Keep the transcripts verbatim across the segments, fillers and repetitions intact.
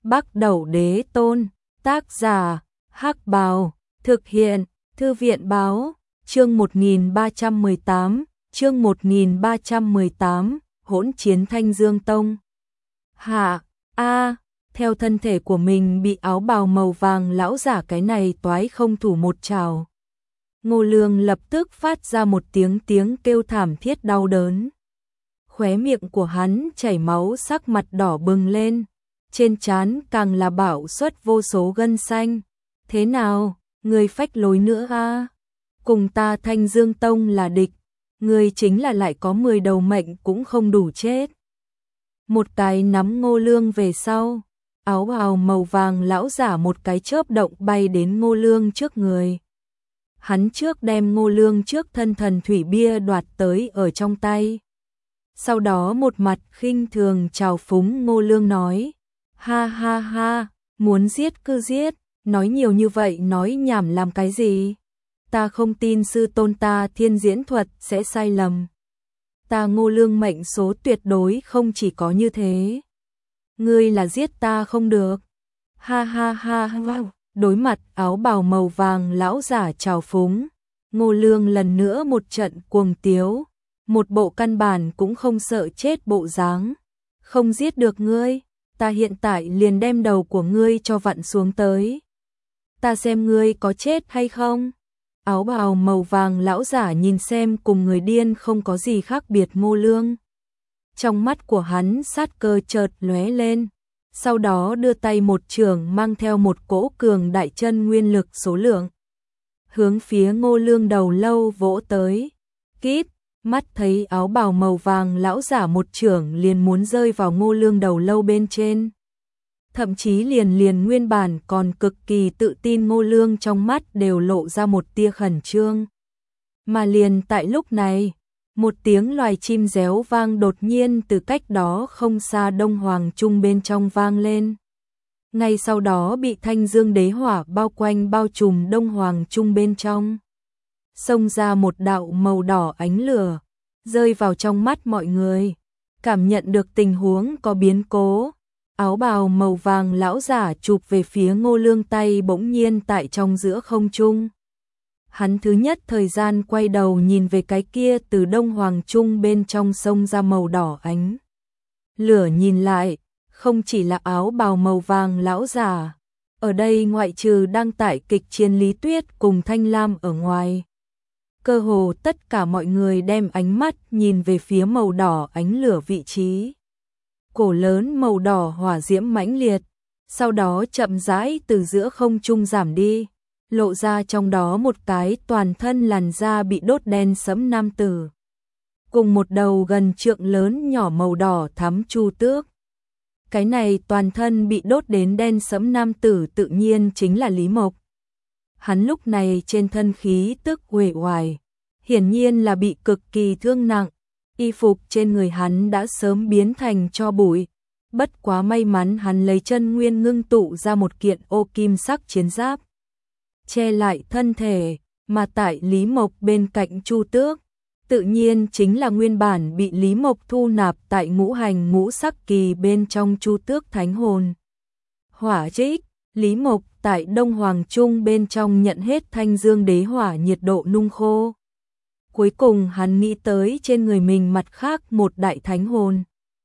Bắc Đẩu Đế Tôn, tác giả, Hắc Bào, thực hiện, Thư viện báo, chương một nghìn ba trăm mười tám, chương một nghìn ba trăm mười tám, hỗn chiến Thanh Dương Tông. Hạ, a, theo thân thể của mình bị áo bào màu vàng lão giả cái này toái không thủ một trào. Ngô Lương lập tức phát ra một tiếng tiếng kêu thảm thiết đau đớn. Khóe miệng của hắn chảy máu, sắc mặt đỏ bừng lên, trên trán càng là bạo xuất vô số gân xanh. Thế nào, người phách lối nữa a? Cùng ta Thanh Dương Tông là địch, người chính là lại có mười đầu mệnh cũng không đủ chết. Một cái nắm Ngô Lương về sau, áo bào màu vàng lão giả một cái chớp động bay đến Ngô Lương trước người. Hắn trước đem Ngô Lương trước thân thần thủy bia đoạt tới ở trong tay. Sau đó một mặt khinh thường trào phúng Ngô Lương nói, ha ha ha, muốn giết cứ giết, nói nhiều như vậy nói nhảm làm cái gì? Ta không tin sư tôn ta thiên diễn thuật sẽ sai lầm. Ta Ngô Lương mệnh số tuyệt đối không chỉ có như thế. Ngươi là giết ta không được. Ha ha ha ha. Đối mặt áo bào màu vàng lão giả trào phúng, Ngô Lương lần nữa một trận cuồng tiếu, một bộ căn bản cũng không sợ chết bộ dáng. Không giết được ngươi, ta hiện tại liền đem đầu của ngươi cho vặn xuống tới. Ta xem ngươi có chết hay không. Áo bào màu vàng lão giả nhìn xem cùng người điên không có gì khác biệt Ngô Lương. Trong mắt của hắn sát cơ chợt lóe lên, sau đó đưa tay một chưởng mang theo một cỗ cường đại chân nguyên lực số lượng, hướng phía Ngô Lương đầu lâu vỗ tới. Kíp, mắt thấy áo bào màu vàng lão giả một chưởng liền muốn rơi vào Ngô Lương đầu lâu bên trên. Thậm chí liền liền nguyên bản còn cực kỳ tự tin Ngô Lương trong mắt đều lộ ra một tia khẩn trương. Mà liền tại lúc này, một tiếng loài chim réo vang đột nhiên từ cách đó không xa Đông Hoàng Trung bên trong vang lên. Ngay sau đó bị Thanh Dương đế hỏa bao quanh bao trùm Đông Hoàng Trung bên trong. Xông ra một đạo màu đỏ ánh lửa, rơi vào trong mắt mọi người. Cảm nhận được tình huống có biến cố, áo bào màu vàng lão giả chụp về phía Ngô Lương tay bỗng nhiên tại trong giữa không trung. Hắn thứ nhất thời gian quay đầu nhìn về cái kia từ Đông Hoàng Trung bên trong sông ra màu đỏ ánh lửa, nhìn lại, không chỉ là áo bào màu vàng lão giả, ở đây ngoại trừ đang tải kịch chiến Lý Tuyết cùng Thanh Lam ở ngoài, cơ hồ tất cả mọi người đem ánh mắt nhìn về phía màu đỏ ánh lửa vị trí. Cổ lớn màu đỏ hỏa diễm mãnh liệt, sau đó chậm rãi từ giữa không trung giảm đi, lộ ra trong đó một cái toàn thân làn da bị đốt đen sẫm nam tử, cùng một đầu gần trượng lớn nhỏ màu đỏ thắm chu tước. Cái này toàn thân bị đốt đến đen sẫm nam tử tự nhiên chính là Lý Mộc. Hắn lúc này trên thân khí tức uể oải, hiển nhiên là bị cực kỳ thương nặng, y phục trên người hắn đã sớm biến thành tro bụi. Bất quá may mắn hắn lấy chân nguyên ngưng tụ ra một kiện ô kim sắc chiến giáp, che lại thân thể, mà tại Lý Mộc bên cạnh Chu Tước, tự nhiên chính là nguyên bản bị Lý Mộc thu nạp tại ngũ hành ngũ sắc kỳ bên trong Chu Tước thánh hồn. Hỏa trích, Lý Mộc tại Đông Hoàng Trung bên trong nhận hết Thanh Dương đế hỏa nhiệt độ nung khô. Cuối cùng hắn nghĩ tới trên người mình mặt khác một đại thánh hồn.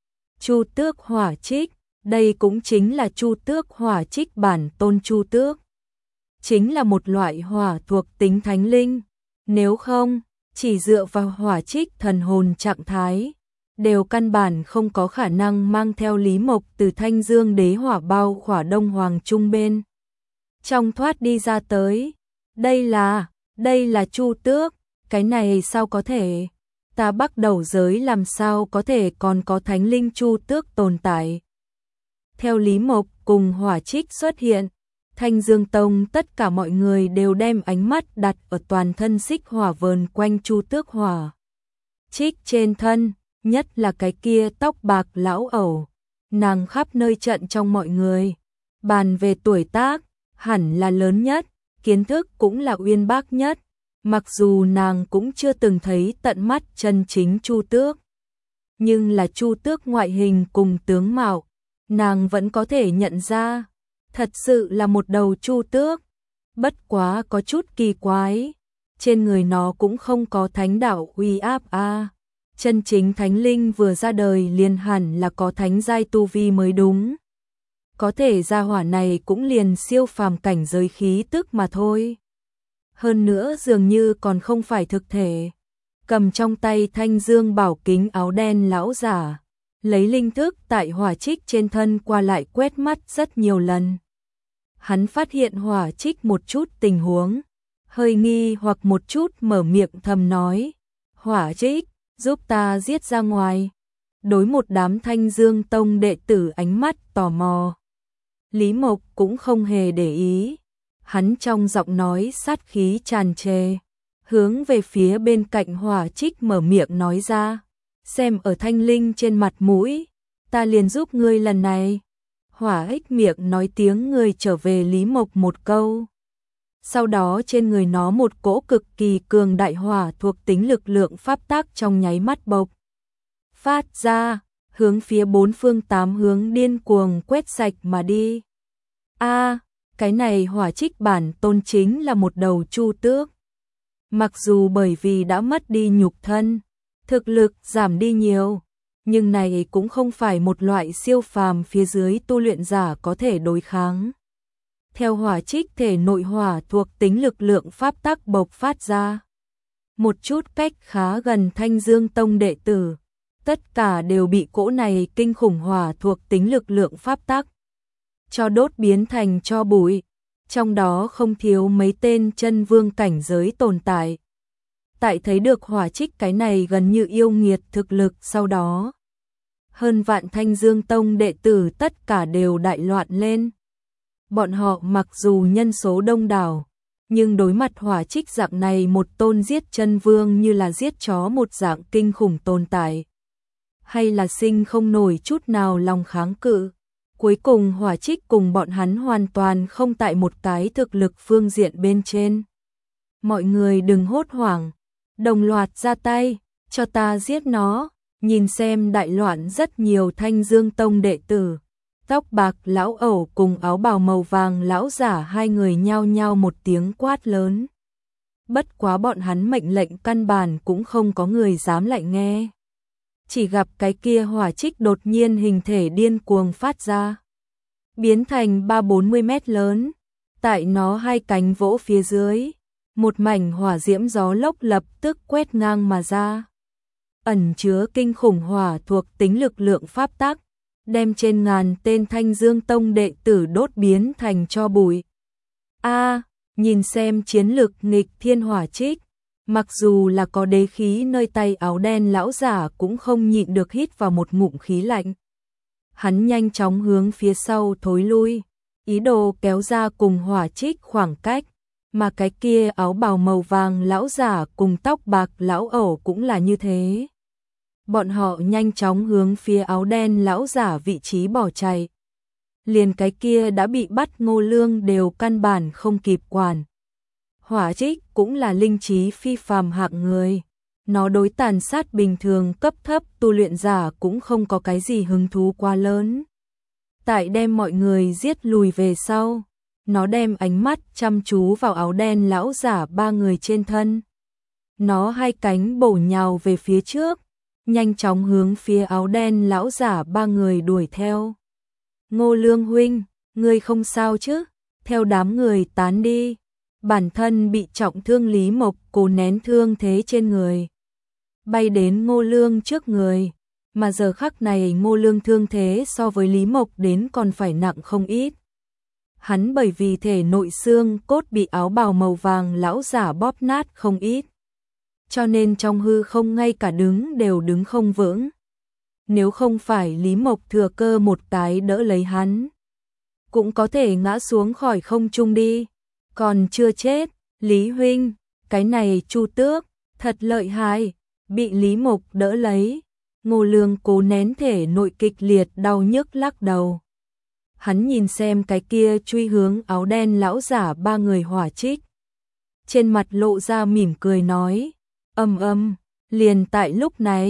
Chu Tước hỏa trích, đây cũng chính là Chu Tước hỏa trích bản tôn Chu Tước. Chính là một loại hỏa thuộc tính thánh linh, nếu không, chỉ dựa vào hỏa trích thần hồn trạng thái, đều căn bản không có khả năng mang theo Lý Mộc từ Thanh Dương đế hỏa bao khỏa Đông Hoàng Trung bên trong thoát đi ra tới. Đây là, đây là Chu Tước, cái này sao có thể? Ta Bắc Đẩu giới làm sao có thể còn có thánh linh Chu Tước tồn tại? Theo Lý Mộc cùng hỏa trích xuất hiện, Thanh Dương Tông tất cả mọi người đều đem ánh mắt đặt ở toàn thân xích hỏa vờn quanh Chu Tước hỏa trích trên thân, nhất là cái kia tóc bạc lão ẩu, nàng khắp nơi trận trong mọi người. Bàn về tuổi tác, hẳn là lớn nhất, kiến thức cũng là uyên bác nhất, mặc dù nàng cũng chưa từng thấy tận mắt chân chính Chu Tước. Nhưng là Chu Tước ngoại hình cùng tướng mạo, nàng vẫn có thể nhận ra, thật sự là một đầu chu tước, bất quá có chút kỳ quái, trên người nó cũng không có thánh đạo uy áp a. Chân chính thánh linh vừa ra đời liền hẳn là có thánh giai tu vi mới đúng. Có thể gia hỏa này cũng liền siêu phàm cảnh giới khí tức mà thôi. Hơn nữa dường như còn không phải thực thể. Cầm trong tay thanh dương bảo kính áo đen lão giả, lấy linh thức tại hỏa trích trên thân qua lại quét mắt rất nhiều lần. Hắn phát hiện hỏa trích một chút tình huống, hơi nghi hoặc một chút mở miệng thầm nói, hỏa trích, giúp ta giết ra ngoài. Đối một đám thanh dương tông đệ tử ánh mắt tò mò, Lý Mộc cũng không hề để ý, hắn trong giọng nói sát khí tràn trề, hướng về phía bên cạnh hỏa trích mở miệng nói ra, xem ở thanh linh trên mặt mũi, ta liền giúp ngươi lần này. Hỏa ích miệng nói tiếng người trở về Lý Mộc một câu. Sau đó trên người nó một cỗ cực kỳ cường đại hỏa thuộc tính lực lượng pháp tắc trong nháy mắt bộc phát ra, hướng phía bốn phương tám hướng điên cuồng quét sạch mà đi. A, cái này hỏa trích bản tôn chính là một đầu chu tước. Mặc dù bởi vì đã mất đi nhục thân, thực lực giảm đi nhiều, nhưng này cũng không phải một loại siêu phàm phía dưới tu luyện giả có thể đối kháng. Theo hỏa trích thể nội hỏa thuộc tính lực lượng pháp tắc bộc phát ra. Một chút cách khá gần Thanh Dương Tông đệ tử, tất cả đều bị cỗ này kinh khủng hỏa thuộc tính lực lượng pháp tắc cho đốt biến thành tro bụi, trong đó không thiếu mấy tên chân vương cảnh giới tồn tại. Tại thấy được hỏa trích cái này gần như yêu nghiệt thực lực sau đó, hơn vạn Thanh Dương Tông đệ tử tất cả đều đại loạn lên. Bọn họ mặc dù nhân số đông đảo, nhưng đối mặt hỏa trích dạng này một tôn giết chân vương như là giết chó một dạng kinh khủng tồn tại, hay là sinh không nổi chút nào lòng kháng cự. Cuối cùng hỏa trích cùng bọn hắn hoàn toàn không tại một cái thực lực phương diện bên trên. Mọi người đừng hốt hoảng, đồng loạt ra tay, cho ta giết nó. Nhìn xem đại loạn rất nhiều Thanh Dương Tông đệ tử, tóc bạc lão ẩu cùng áo bào màu vàng lão giả hai người nhao nhao một tiếng quát lớn. Bất quá bọn hắn mệnh lệnh căn bản cũng không có người dám lại nghe. Chỉ gặp cái kia hỏa trích đột nhiên hình thể điên cuồng phát ra, biến thành ba bốn mươi mét lớn, tại nó hai cánh vỗ phía dưới, một mảnh hỏa diễm gió lốc lập tức quét ngang mà ra. Ẩn chứa kinh khủng hỏa thuộc tính lực lượng pháp tắc, đem trên ngàn tên Thanh Dương Tông đệ tử đốt biến thành tro bụi. A, nhìn xem chiến lực nghịch thiên hỏa trích, mặc dù là có đế khí nơi tay áo đen lão giả cũng không nhịn được hít vào một ngụm khí lạnh. Hắn nhanh chóng hướng phía sau thối lui, ý đồ kéo ra cùng hỏa trích khoảng cách, mà cái kia áo bào màu vàng lão giả cùng tóc bạc lão ẩu cũng là như thế. Bọn họ nhanh chóng hướng phía áo đen lão giả vị trí bỏ chạy. Liền cái kia đã bị bắt Ngô Lương đều căn bản không kịp quản. Hỏa trích cũng là linh trí phi phàm hạng người. Nó đối tàn sát bình thường cấp thấp tu luyện giả cũng không có cái gì hứng thú quá lớn. Tại đem mọi người giết lùi về sau, nó đem ánh mắt chăm chú vào áo đen lão giả ba người trên thân. Nó hai cánh bổ nhào về phía trước, nhanh chóng hướng phía áo đen lão giả ba người đuổi theo. Ngô Lương huynh, ngươi không sao chứ? Theo đám người tán đi, bản thân bị trọng thương Lý Mộc cố nén thương thế trên người, bay đến Ngô Lương trước người, mà giờ khắc này Ngô Lương thương thế so với Lý Mộc đến còn phải nặng không ít. Hắn bởi vì thể nội xương cốt bị áo bào màu vàng lão giả bóp nát không ít, cho nên trong hư không ngay cả đứng đều đứng không vững. Nếu không phải Lý Mộc thừa cơ một cái đỡ lấy hắn, cũng có thể ngã xuống khỏi không trung đi. Còn chưa chết, Lý huynh, cái này Chu Tước, thật lợi hại, bị Lý Mộc đỡ lấy. Ngô Lương cố nén thể nội kịch liệt đau nhức lắc đầu. Hắn nhìn xem cái kia truy hướng áo đen lão giả ba người hỏa trích, trên mặt lộ ra mỉm cười nói, âm âm, liền tại lúc này,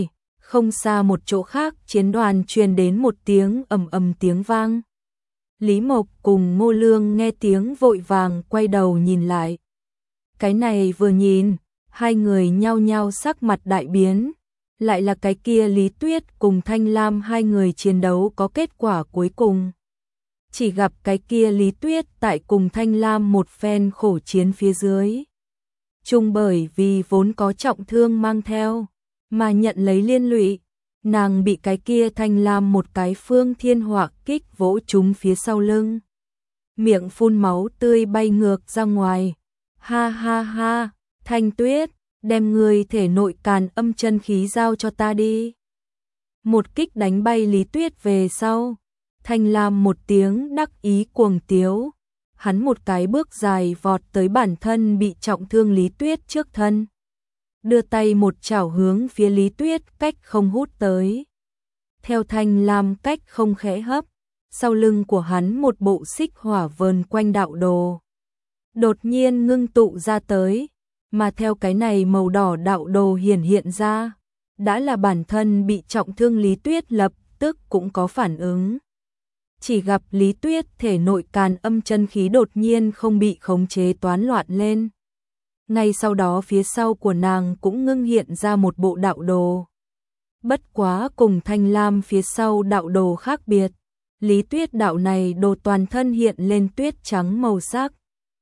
Không xa một chỗ khác, chiến đoàn truyền đến một tiếng ầm ầm tiếng vang. Lý Mộc cùng Ngô Lương nghe tiếng vội vàng quay đầu nhìn lại. Cái này vừa nhìn, hai người nhao nhao sắc mặt đại biến. Lại là cái kia Lý Tuyết cùng Thanh Lam, hai người chiến đấu có kết quả cuối cùng. Chỉ gặp cái kia Lý Tuyết tại cùng Thanh Lam một phen khổ chiến phía dưới. Chung bởi vì vốn có trọng thương mang theo, mà nhận lấy liên lụy, nàng bị cái kia Thanh Lam một cái phương thiên hỏa kích vỗ trúng phía sau lưng. Miệng phun máu tươi bay ngược ra ngoài. Ha ha ha, Thanh Tuyết, đem người thể nội càn âm chân khí giao cho ta đi. Một kích đánh bay Lý Tuyết về sau, Thanh Lam một tiếng đắc ý cuồng tiếu. Hắn một cái bước dài vọt tới bản thân bị trọng thương Lý Tuyết trước thân. Đưa tay một chảo hướng phía Lý Tuyết cách không hút tới. Theo Thanh Lam cách không khẽ hấp, sau lưng của hắn một bộ xích hỏa vờn quanh đạo đồ. Đột nhiên ngưng tụ ra tới, mà theo cái này màu đỏ đạo đồ hiển hiện ra, đã là bản thân bị trọng thương Lý Tuyết lập tức cũng có phản ứng. Chỉ gặp Lý Tuyết thể nội càn âm chân khí đột nhiên không bị khống chế toán loạn lên. Ngay sau đó phía sau của nàng cũng ngưng hiện ra một bộ đạo đồ. Bất quá cùng Thanh Lam phía sau đạo đồ khác biệt, Lý Tuyết đạo này đồ toàn thân hiện lên tuyết trắng màu sắc,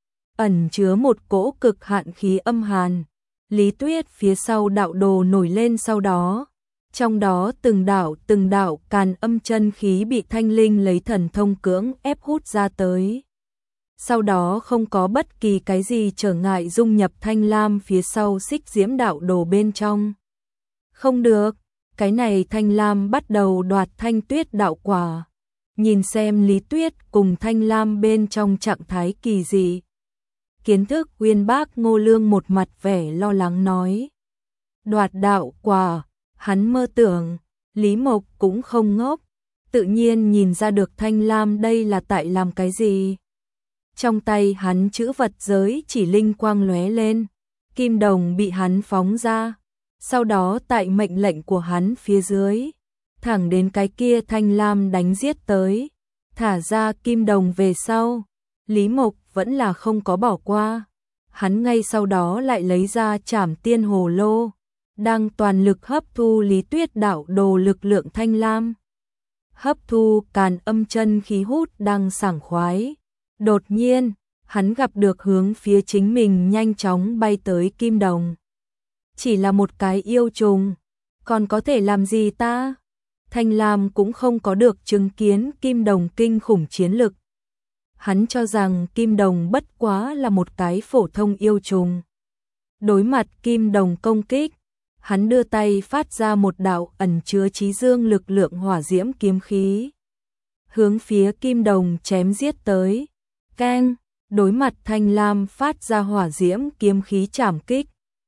ẩn chứa một cỗ cực hạn khí âm hàn. Lý Tuyết phía sau đạo đồ nổi lên sau đó, trong đó từng đạo từng đạo càn âm chân khí bị Thanh Linh lấy thần thông cưỡng ép hút ra tới. Sau đó không có bất kỳ cái gì trở ngại dung nhập Thanh Lam phía sau xích diễm đạo đồ bên trong. Không được, cái này Thanh Lam bắt đầu đoạt Thanh Tuyết đạo quả. Nhìn xem Lý Tuyết cùng Thanh Lam bên trong trạng thái kỳ dị. Kiến thức uyên bác Ngô Lương một mặt vẻ lo lắng nói. Đoạt đạo quả, hắn mơ tưởng, Lý Mộc cũng không ngốc, tự nhiên nhìn ra được Thanh Lam đây là tại làm cái gì. Trong tay hắn chữ vật giới chỉ linh quang lóe lên, kim đồng bị hắn phóng ra, sau đó tại mệnh lệnh của hắn phía dưới, thẳng đến cái kia Thanh Lam đánh giết tới, thả ra kim đồng về sau, Lý Mộc vẫn là không có bỏ qua. Hắn ngay sau đó lại lấy ra Trảm Tiên Hồ Lô, đang toàn lực hấp thu Lý Tuyết đạo đồ lực lượng Thanh Lam. Hấp thu càn âm chân khí hút đang sảng khoái. Đột nhiên, hắn gặp được hướng phía chính mình nhanh chóng bay tới kim đồng. Chỉ là một cái yêu trùng, còn có thể làm gì ta? Thanh Lam cũng không có được chứng kiến kim đồng kinh khủng chiến lực. Hắn cho rằng kim đồng bất quá là một cái phổ thông yêu trùng. Đối mặt kim đồng công kích, hắn đưa tay phát ra một đạo ẩn chứa chí dương lực lượng hỏa diễm kiếm khí. Hướng phía kim đồng chém giết tới. Keng, đối mặt Thanh Lam phát ra hỏa diễm kiếm khí chảm kích.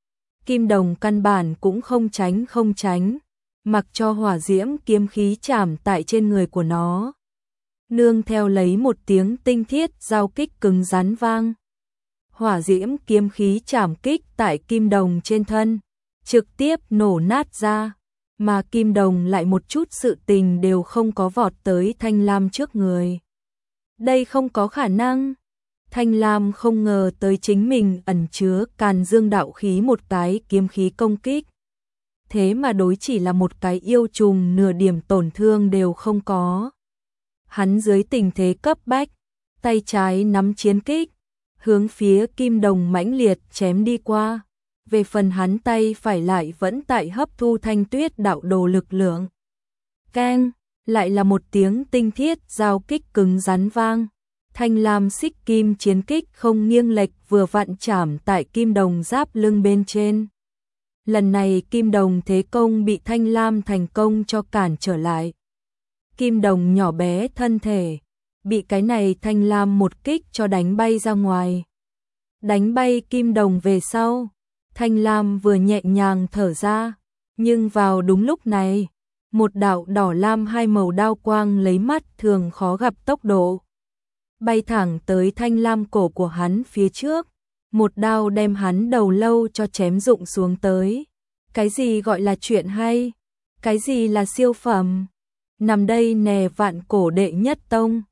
Kim đồng căn bản cũng không tránh không tránh, mặc cho hỏa diễm kiếm khí chảm tại trên người của nó. Nương theo lấy một tiếng tinh thiết giao kích cứng rắn vang. Hỏa diễm kiếm khí chảm kích tại kim đồng trên thân, trực tiếp nổ nát ra, mà kim đồng lại một chút sự tình đều không có vọt tới Thanh Lam trước người. Đây không có khả năng. Thanh Lam không ngờ tới chính mình ẩn chứa càn dương đạo khí một cái kiếm khí công kích. Thế mà đối chỉ là một cái yêu trùng nửa điểm tổn thương đều không có. Hắn dưới tình thế cấp bách, tay trái nắm chiến kích, hướng phía kim đồng mãnh liệt chém đi qua. Về phần hắn tay phải lại vẫn tại hấp thu Thanh Tuyết đạo đồ lực lượng. Keng, lại là một tiếng tinh thiết giao kích cứng rắn vang. Thanh Lam xích kim chiến kích không nghiêng lệch vừa vặn chạm tại kim đồng giáp lưng bên trên. Lần này kim đồng thế công bị Thanh Lam thành công cho cản trở lại. Kim đồng nhỏ bé thân thể, bị cái này Thanh Lam một kích cho đánh bay ra ngoài. Đánh bay kim đồng về sau, Thanh Lam vừa nhẹ nhàng thở ra, nhưng vào đúng lúc này, một đạo đỏ lam hai màu đao quang lấy mắt thường khó gặp tốc độ. Bay thẳng tới Thanh Lam cổ của hắn phía trước, một đao đem hắn đầu lâu cho chém rụng xuống tới. Cái gì gọi là chuyện hay? Cái gì là siêu phẩm? Nằm đây nè, vạn cổ đệ nhất tông.